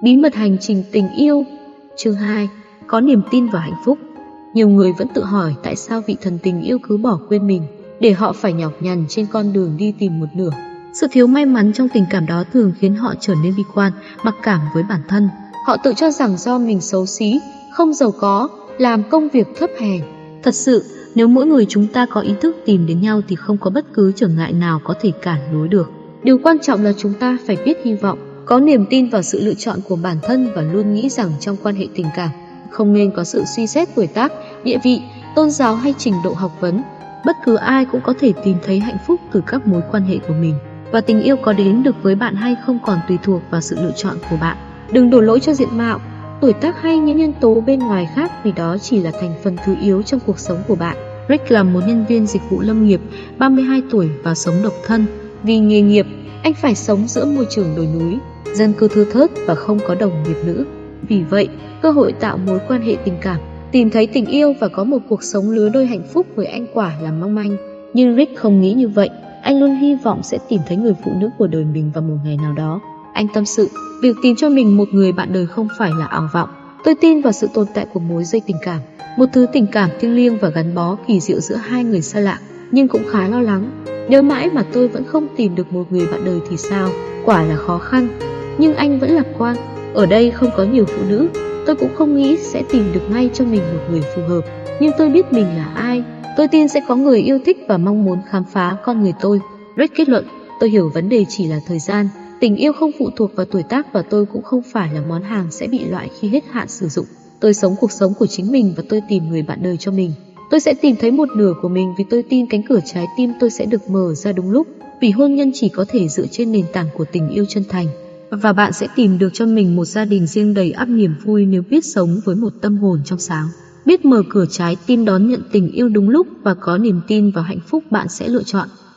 Bí mật hành trình tình yêu. Chương 2. Có niềm tin vào hạnh phúc. Nhiều người vẫn tự hỏi tại sao vị thần tình yêu cứ bỏ quên mình, để họ phải nhọc nhằn trên con đường đi tìm một nửa. Sự thiếu may mắn trong tình cảm đó thường khiến họ trở nên bi quan, mặc cảm với bản thân. Họ tự cho rằng do mình xấu xí, không giàu có, làm công việc thấp hèn. Thật sự, nếu mỗi người chúng ta có ý thức tìm đến nhau thì không có bất cứ trở ngại nào có thể cản lối được. Điều quan trọng là chúng ta phải biết hy vọng, có niềm tin vào sự lựa chọn của bản thân và luôn nghĩ rằng trong quan hệ tình cảm không nên có sự suy xét tuổi tác, địa vị, tôn giáo hay trình độ học vấn. Bất cứ ai cũng có thể tìm thấy hạnh phúc từ các mối quan hệ của mình, và tình yêu có đến được với bạn hay không còn tùy thuộc vào sự lựa chọn của bạn. Đừng đổ lỗi cho diện mạo, tuổi tác hay những nhân tố bên ngoài khác, vì đó chỉ là thành phần thứ yếu trong cuộc sống của bạn. Rick là một nhân viên dịch vụ lâm nghiệp, 32 tuổi và sống độc thân. Vì nghề nghiệp, anh phải sống giữa môi trường đồi núi, dân cư thưa thớt và không có đồng nghiệp nữ. Vì vậy, cơ hội tạo mối quan hệ tình cảm, tìm thấy tình yêu và có một cuộc sống lứa đôi hạnh phúc với anh quả là mong manh. Nhưng Rick không nghĩ như vậy. Anh luôn hy vọng sẽ tìm thấy người phụ nữ của đời mình vào một ngày nào đó. Anh tâm sự, việc tìm cho mình một người bạn đời không phải là ảo vọng. Tôi tin vào sự tồn tại của mối dây tình cảm, một thứ tình cảm thiêng liêng và gắn bó kỳ diệu giữa hai người xa lạ. Nhưng cũng khá lo lắng, nếu mãi mà tôi vẫn không tìm được một người bạn đời thì sao? Quả là khó khăn. Nhưng anh vẫn lạc quan. Ở đây không có nhiều phụ nữ, tôi cũng không nghĩ sẽ tìm được ngay cho mình một người phù hợp. Nhưng tôi biết mình là ai. Tôi tin sẽ có người yêu thích và mong muốn khám phá con người tôi. Rick kết luận, tôi hiểu vấn đề chỉ là thời gian. Tình yêu không phụ thuộc vào tuổi tác và tôi cũng không phải là món hàng sẽ bị loại khi hết hạn sử dụng. Tôi sống cuộc sống của chính mình và tôi tìm người bạn đời cho mình. Tôi sẽ tìm thấy một nửa của mình vì tôi tin cánh cửa trái tim tôi sẽ được mở ra đúng lúc. Vì hôn nhân chỉ có thể dựa trên nền tảng của tình yêu chân thành. Và bạn sẽ tìm được cho mình một gia đình riêng đầy ắp niềm vui nếu biết sống với một tâm hồn trong sáng. Biết mở cửa trái tim đón nhận tình yêu đúng lúc và có niềm tin vào hạnh phúc bạn sẽ lựa chọn.